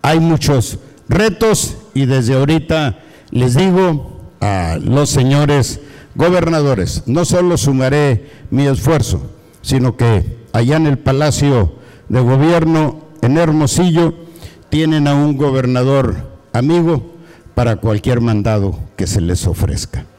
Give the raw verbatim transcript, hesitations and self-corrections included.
hay muchos retos y desde ahorita les digo a los señores gobernadores, no solo sumaré mi esfuerzo, sino que allá en el Palacio de Gobierno en Hermosillo tienen a un gobernador amigo para cualquier mandado que se les ofrezca.